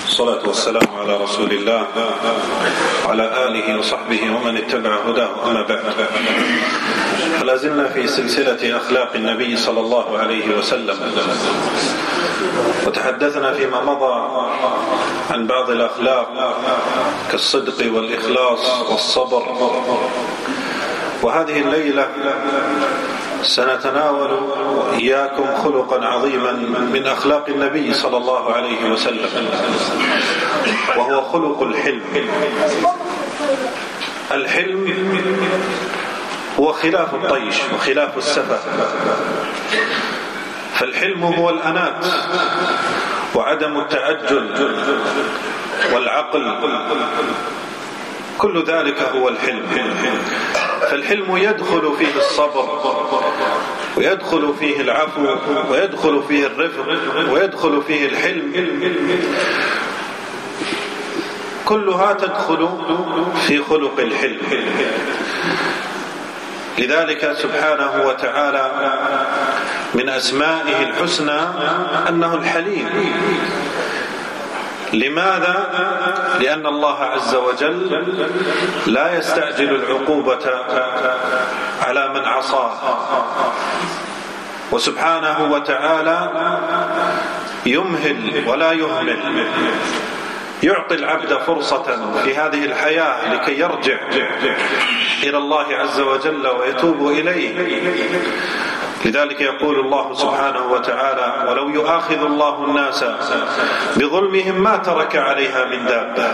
والصلاة والسلام على رسول الله وعلى آله وصحبه ومن اتبع هداه، أما بعد، فلا زلنا في سلسلة أخلاق النبي صلى الله عليه وسلم، وتحدثنا فيما مضى عن بعض الأخلاق كالصدق والإخلاص والصبر. وهذه الليلة سنتناول وإياكم خلقا عظيما من أخلاق النبي صلى الله عليه وسلم، وهو خلق الحلم. الحلم هو خلاف الطيش وخلاف السفه، فالحلم هو الأنات وعدم التعجل والعقل، كل ذلك هو الحلم. فالحلم يدخل فيه الصبر، ويدخل فيه العفو، ويدخل فيه الرفق، ويدخل فيه الحلم، كلها تدخل في خلق الحلم. لذلك سبحانه وتعالى من أسمائه الحسنى أنه الحليم. لماذا؟ لأن الله عز وجل لا يستعجل العقوبة على من عصاه، وسبحانه وتعالى يمهل ولا يهمل، يعطي العبد فرصة في هذه الحياة لكي يرجع إلى الله عز وجل ويتوب إليه. لذلك يقول الله سبحانه وتعالى: ولو يؤاخذ الله الناس بظلمهم ما ترك عليها من دابة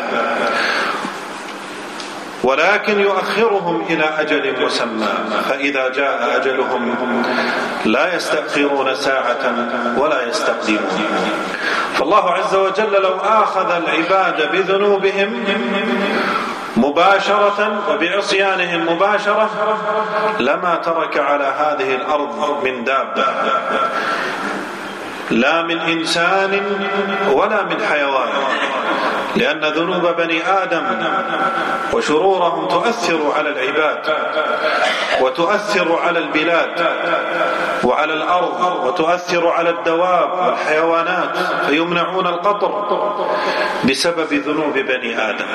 ولكن يؤخرهم إلى أجل مسمى فإذا جاء أجلهم لا يستأخرون ساعة ولا يستقدمون. فالله عز وجل لو آخذ العباد بذنوبهم مباشرة وبعصيانهم مباشرة لما ترك على هذه الأرض من دابة، لا من إنسان ولا من حيوان، لأن ذنوب بني آدم وشرورهم تؤثر على العباد، وتؤثر على البلاد وعلى الأرض، وتؤثر على الدواب والحيوانات، فيمنعون القطر بسبب ذنوب بني آدم.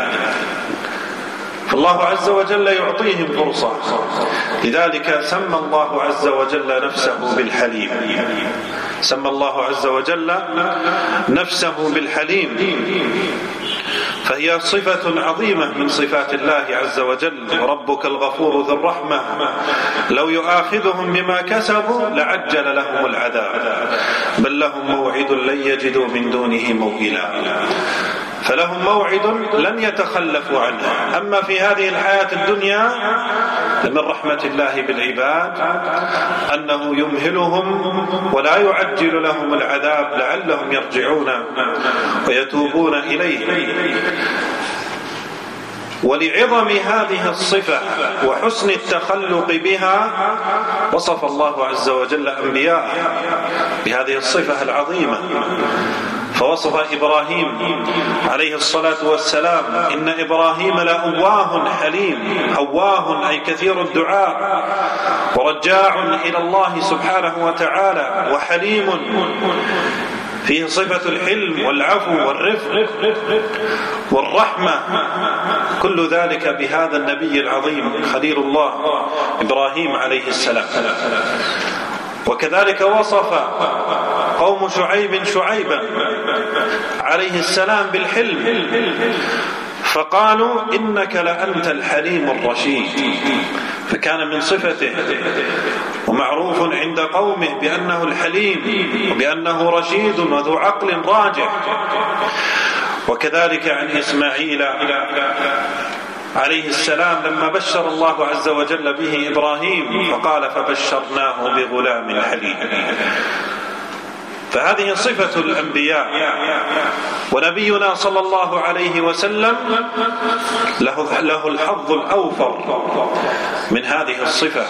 فالله عز وجل يعطيهم فرصة، لذلك سمى الله عز وجل نفسه بالحليم، سمى الله عز وجل نفسه بالحليم، فهي صفة عظيمة من صفات الله عز وجل. وربك الغفور ذو الرحمة لو يؤاخذهم بما كسبوا لعجل لهم العذاب بل لهم موعد لن يجدوا من دونه موئلا. فلهم موعد لن يتخلفوا عنه. أما في هذه الحياة الدنيا من رحمة الله بالعباد أنه يمهلهم ولا يعجل لهم العذاب لعلهم يرجعون ويتوبون إليه. ولعظم هذه الصفة وحسن التخلق بها وصف الله عز وجل أنبياءه بهذه الصفة العظيمة، فوصف إبراهيم عليه الصلاة والسلام: إن إبراهيم لأواه حليم. أواه أي كثير الدعاء ورجاع إلى الله سبحانه وتعالى، وحليم فيه صفة الحلم والعفو والرفق والرحمة، كل ذلك بهذا النبي العظيم خليل الله إبراهيم عليه السلام. وكذلك وصف قوم شعيبا عليه السلام بالحلم، فقالوا: إنك لأنت الحليم الرشيد. فكان من صفته ومعروف عند قومه بأنه الحليم وبأنه رشيد وذو عقل راجح. وكذلك عن إسماعيل عليه السلام لما بشر الله عز وجل به إبراهيم فقال: فبشرناه بغلام حليم. فهذه صفة الأنبياء، ونبينا صلى الله عليه وسلم له الحظ الأوفر من هذه الصفة.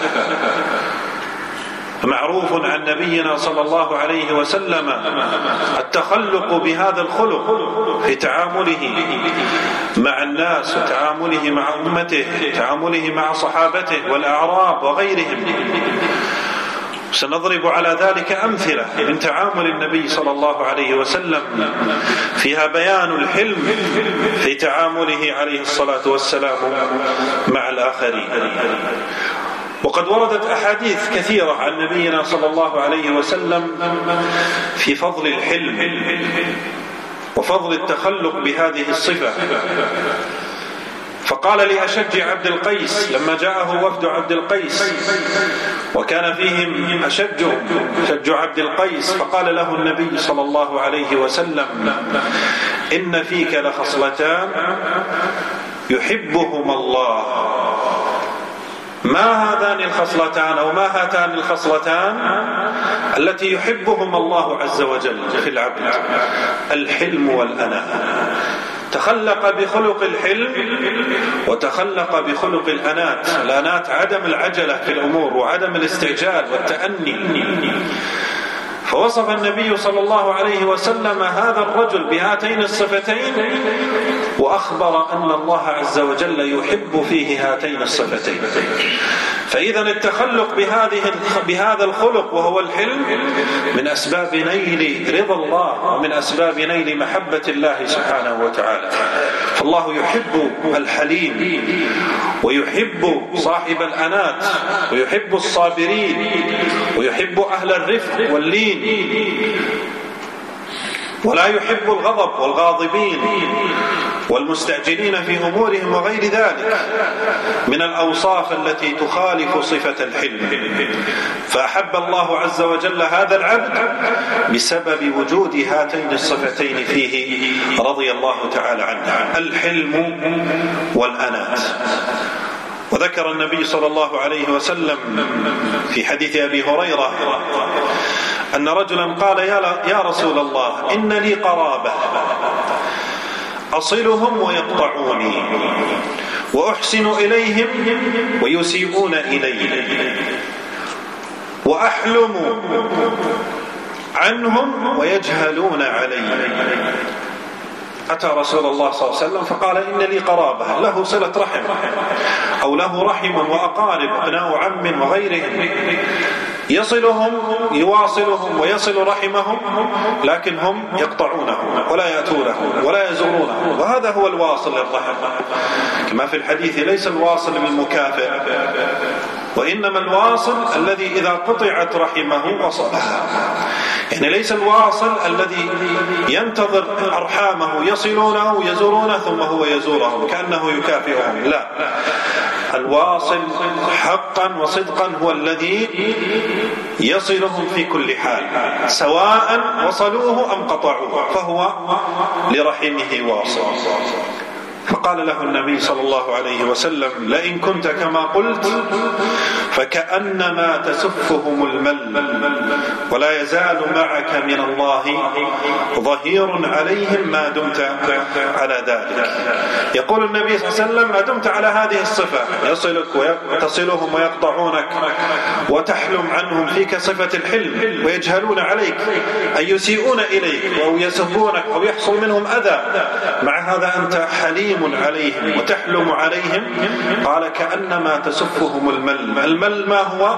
معروف عن نبينا صلى الله عليه وسلم التخلق بهذا الخلق في تعامله مع الناس وتعامله مع أمته، تعامله مع صحابته والأعراب وغيرهم. سنضرب على ذلك أمثلة من تعامل النبي صلى الله عليه وسلم فيها بيان الحلم في تعامله عليه الصلاة والسلام مع الآخرين. وقد وردت أحاديث كثيرة عن نبينا صلى الله عليه وسلم في فضل الحلم وفضل التخلق بهذه الصفة. فقال لأشج عبد القيس لما جاءه وفد عبد القيس وكان فيهم أشج عبد القيس، فقال له النبي صلى الله عليه وسلم: إن فيك لخصلتان يحبهما الله. ما هذان الخصلتان أو ما هاتان الخصلتان التي يحبهما الله عز وجل في العبد؟ الحلم والأناة. تخلق بخلق الحلم وتخلق بخلق الأنات. الأنات عدم العجلة في الأمور وعدم الاستعجال والتأني. فوصف النبي صلى الله عليه وسلم هذا الرجل بهاتين الصفتين، وأخبر أن الله عز وجل يحب فيه هاتين الصفتين. فإذا التخلق بهذا الخلق وهو الحلم من أسباب نيل رضا الله ومن أسباب نيل محبة الله سبحانه وتعالى. فالله يحب الحليم ويحب صاحب الأنات ويحب الصابرين ويحب أهل الرفق واللين، ولا يحب الغضب والغاضبين والمستعجلين في أمورهم وغير ذلك من الأوصاف التي تخالف صفة الحلم. فأحب الله عز وجل هذا العبد بسبب وجود هاتين الصفتين فيه رضي الله تعالى عنه، الحلم والأنات. وذكر النبي صلى الله عليه وسلم في حديث أبي هريرة أن رجلا قال: يا رسول الله، إن لي قرابة أصلهم ويقطعوني وأحسن إليهم ويسيئون إلي وأحلم عنهم ويجهلون علي. أتى رسول الله صلى الله عليه وسلم فقال: إن لي قرابة، له صلة رحم أو له رحم وأقارب أبناء عم وغيرهم، يصلهم يواصلهم ويصل رحمهم، لكن هم يقطعونه ولا يأتونه ولا يزورونه، وهذا هو الواصل للرحم. كما في الحديث: ليس الواصل بالمكافئ، وإنما الواصل الذي إذا قطعت رحمه وصلها. يعني ليس الواصل الذي ينتظر أرحامه يصلونه يزورونه ثم هو يزورهم كأنه يكافئهم، لا، الواصل حقا وصدقا هو الذي يصلهم في كل حال، سواء وصلوه أم قطعوه، فهو لرحمه واصل. فقال له النبي صلى الله عليه وسلم: لئن كنت كما قلت فكأنما تسفهم المل، ولا يزال معك من الله ظهير عليهم ما دمت على ذلك. يقول النبي صلى الله عليه وسلم: ما دمت على هذه الصفة، يصلك وتصلهم ويقطعونك وتحلم عنهم، فيك صفة الحلم، ويجهلون عليك أي يسيئون إليك أو يسبونك أو يحصل منهم أذى، مع هذا أنت حليم عليهم وتحلم عليهم. قال: كأنما تسفهم المل. المل ما هو؟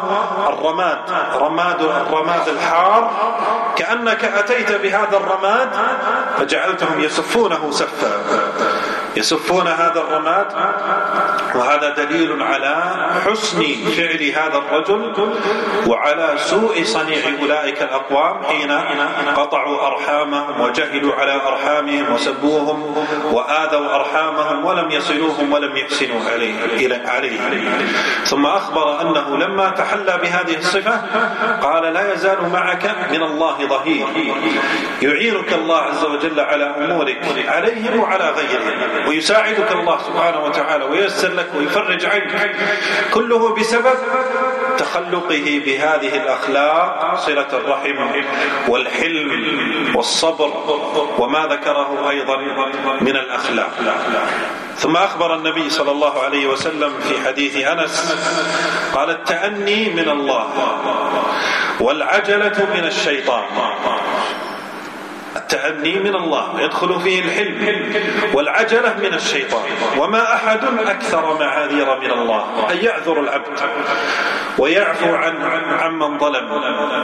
الرماد الحار، كأنك أتيت بهذا الرماد فجعلتهم يسفونه سفا، يسفون هذا الرماد. وهذا دليل على حسن فعل هذا الرجل وعلى سوء صنيع أولئك الأقوام حين قطعوا أرحامهم وجهلوا على أرحامهم وسبوهم وآذوا أرحامهم ولم يصلوهم ولم يحسنوا عليهم. ثم أخبر أنه لما تحلى بهذه الصفة قال: لا يزال معك من الله ظهير، يعينك الله عز وجل على أمورك عليهم وعلى غيرهم، ويساعدك الله سبحانه وتعالى وييسر لك ويفرج عنك، كله بسبب تخلقه بهذه الأخلاق: صلة الرحم والحلم والصبر وما ذكره أيضا من الأخلاق. ثم أخبر النبي صلى الله عليه وسلم في حديث أنس قال: التأني من الله والعجلة من الشيطان. التأني من الله، يدخل فيه الحلم، والعجلة من الشيطان. وما أحد أكثر معاذير من الله، أن يعذر العبد ويعفو عمن ظلم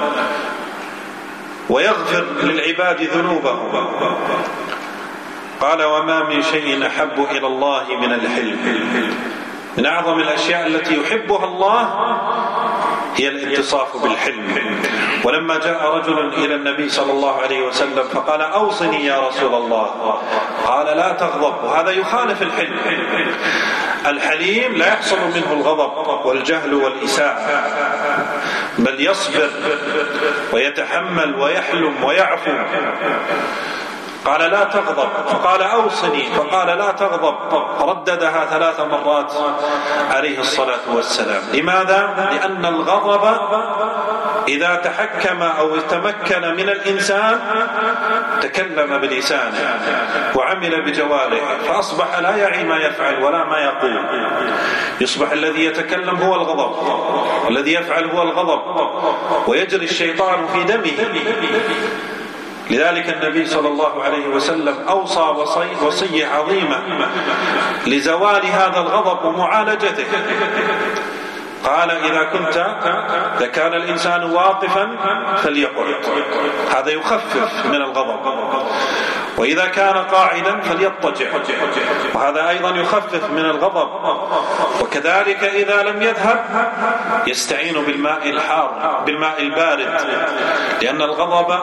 ويغفر للعباد ذنوبهم. قال: وما من شيء أحب إلى الله من الحلم. من أعظم الأشياء التي يحبها الله هي الاتصاف بالحلم. ولما جاء رجل إلى النبي صلى الله عليه وسلم فقال: أوصني يا رسول الله، قال: لا تغضب. وهذا يخالف الحلم. الحليم لا يحصل منه الغضب والجهل والإساءة، بل يصبر ويتحمل ويحلم ويعفو. قال: لا تغضب. فقال: أوصني. فقال: لا تغضب. رددها 3 مرات عليه الصلاة والسلام. لماذا؟ لأن الغضب إذا تحكم أو تمكن من الإنسان تكلم بلسانه وعمل بجوارحه، فأصبح لا يعي ما يفعل ولا ما يقول. يصبح الذي يتكلم هو الغضب، والذي يفعل هو الغضب، ويجري الشيطان في دمه. لذلك النبي صلى الله عليه وسلم أوصى وصية عظيمة لزوال هذا الغضب ومعالجته. قال: إذا كان الإنسان واقفا فليقعد، هذا يخفف من الغضب. وإذا كان قاعدا فليضطجع، وهذا أيضا يخفف من الغضب. وكذلك إذا لم يذهب يستعين بالماء الحار، بالماء البارد، لأن الغضب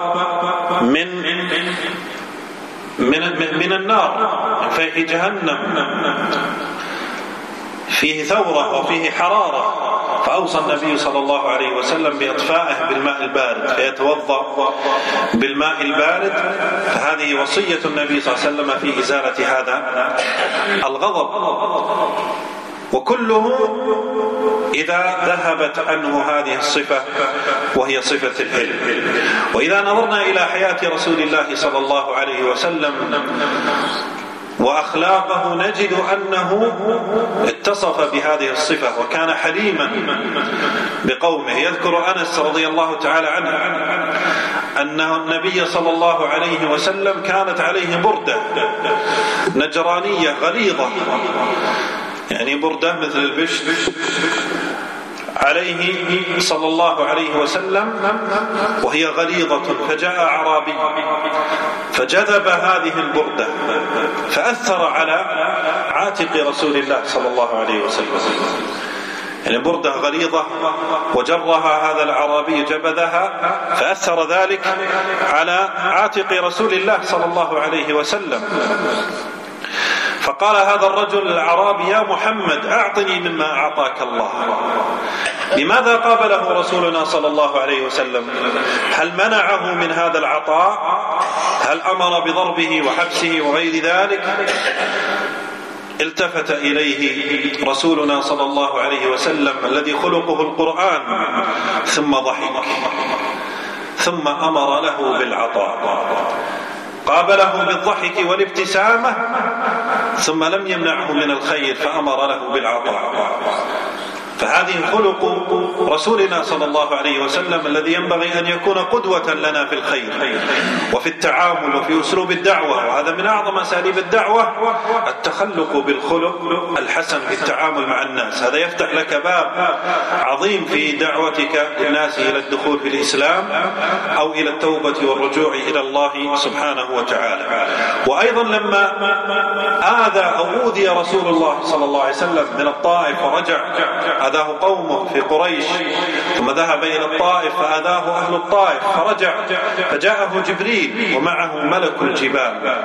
من النار، من فيح جهنم، فيه ثورة وفيه حرارة. فأوصى النبي صلى الله عليه وسلم بإطفائه بالماء البارد، فيتوضأ بالماء البارد. فهذه وصية النبي صلى الله عليه وسلم في إزالة هذا الغضب. وكله إذا ذهبت عنه هذه الصفة، وهي صفة الحلم. وإذا نظرنا إلى حياة رسول الله صلى الله عليه وسلم وأخلاقه نجد أنه اتصف بهذه الصفة، وكان حليما بقومه. يذكر أنس رضي الله تعالى عنه أن النبي صلى الله عليه وسلم كانت عليه بردة نجرانية غليظة، يعني بردة مثل البشت عليه صلى الله عليه وسلم وهي غليظة. فجاء أعرابي فجذب هذه البردة فأثر على عاتق رسول الله صلى الله عليه وسلم، يعني بردة غليظة، وجرها هذا الأعرابي جبذها فأثر ذلك على عاتق رسول الله صلى الله عليه وسلم. فقال هذا الرجل الأعرابي: يا محمد، أعطني مما أعطاك الله. لماذا قابله رسولنا صلى الله عليه وسلم؟ هل منعه من هذا العطاء؟ هل أمر بضربه وحبسه وغير ذلك؟ التفت إليه رسولنا صلى الله عليه وسلم الذي خلقه القرآن، ثم ضحك، ثم أمر له بالعطاء. قابله بالضحك والابتسامة، ثم لم يمنعه من الخير فأمر له بالعطاء. فهذه خلق رسولنا صلى الله عليه وسلم الذي ينبغي أن يكون قدوة لنا في الخير وفي التعامل وفي أسلوب الدعوة. وهذا من أعظم أساليب الدعوة، التخلق بالخلق الحسن في التعامل مع الناس. هذا يفتح لك باب عظيم في دعوتك للناس إلى الدخول في الإسلام أو إلى التوبة والرجوع إلى الله سبحانه وتعالى. وأيضا لما آذى أو أوذي رسول الله صلى الله عليه وسلم من الطائف ورجع، أذاه قومه في قريش، ثم ذهب إلى الطائف فأذاه أهل الطائف فرجع، فجاءه جبريل ومعه ملك الجبال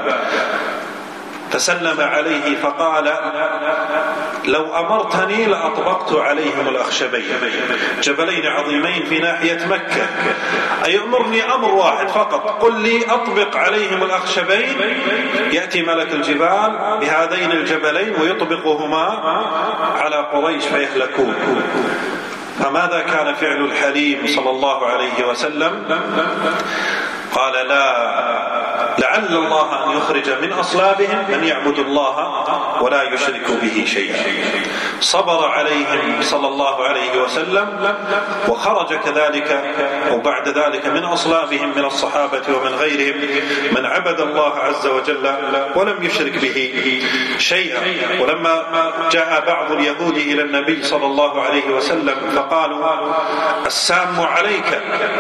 فسلم عليه فقال: لو أمرتني لأطبقت عليهم الأخشبين، جبلين عظيمين في ناحية مكة، أي أمرني أمر واحد فقط، قل لي أطبق عليهم الأخشبين، يأتي ملك الجبال بهذين الجبلين ويطبقهما على قريش فيهلكون. فماذا كان فعل الحليم صلى الله عليه وسلم؟ قال: لا لعل الله أن يخرج من أصلابهم من يعبد الله ولا يشرك به شيئا. صبر عليهم صلى الله عليه وسلم، وخرج كذلك وبعد ذلك من أصلابهم من الصحابة ومن غيرهم من عبد الله عز وجل ولم يشرك به شيئا. ولما جاء بعض اليهود إلى النبي صلى الله عليه وسلم فقالوا السام عليك،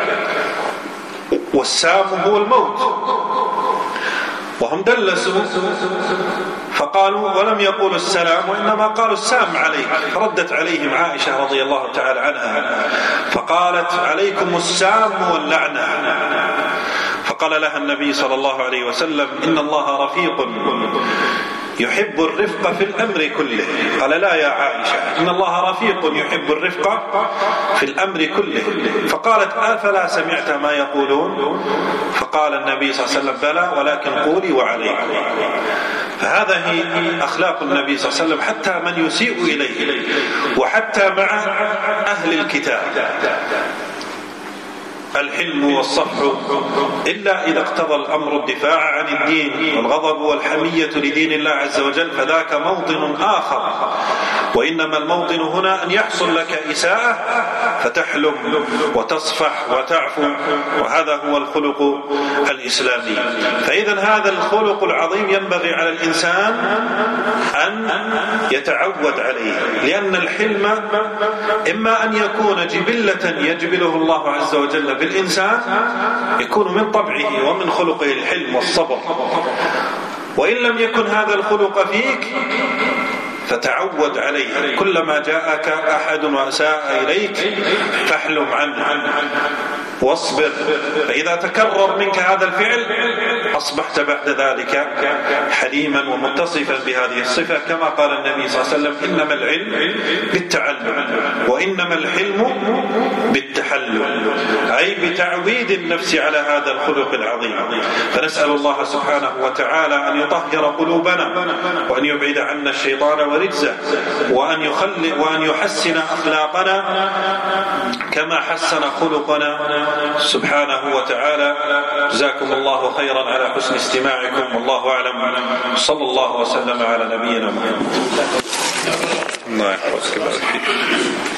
والسام هو الموت، وهم دلسوا فقالوا ولم يقولوا السلام وإنما قالوا السام عليك. فردت عليهم عائشة رضي الله تعالى عنها فقالت عليكم السام واللعنة. فقال لها النبي صلى الله عليه وسلم إن الله رفيق يحب الرفق في الأمر كله. قال لا يا عائشة، إن الله رفيق يحب الرفق في الأمر كله. فقالت أفلا سمعت ما يقولون؟ فقال النبي صلى الله عليه وسلم بلى ولكن قولي وعليكم. فهذا هي أخلاق النبي صلى الله عليه وسلم حتى من يسيء إليه وحتى مع أهل الكتاب. الحلم والصفح إلا إذا اقتضى الأمر الدفاع عن الدين والغضب والحمية لدين الله عز وجل فذاك موطن آخر. وإنما الموطن هنا أن يحصل لك إساءة فتحلم وتصفح وتعفو، وهذا هو الخلق الإسلامي. فإذا هذا الخلق العظيم ينبغي على الإنسان أن يتعود عليه، لأن الحلم إما أن يكون جبلة يجبله الله عز وجل بالإنسان، يكون من طبعه ومن خلقه الحلم والصبر، وإن لم يكن هذا الخلق فيك فتعود عليه. كلما جاءك أحد وأساء إليك فاحلم عنه واصبر، فإذا تكرر منك هذا الفعل أصبحت بعد ذلك حليما ومتصفا بهذه الصفة، كما قال النبي صلى الله عليه وسلم إنما العلم بالتعلم وإنما الحلم بالتحلم، أي بتعويد النفس على هذا الخلق العظيم. فنسأل الله سبحانه وتعالى أن يطهر قلوبنا وأن يبعد عنا الشيطان ورجزه وأن يحسن أخلاقنا كما حسن خلقنا سبحانه وتعالى. جزاكم الله خيرا على حسن استماعكم، والله أعلم. صلى الله وسلم على نبينا محمد. الله يحفظك.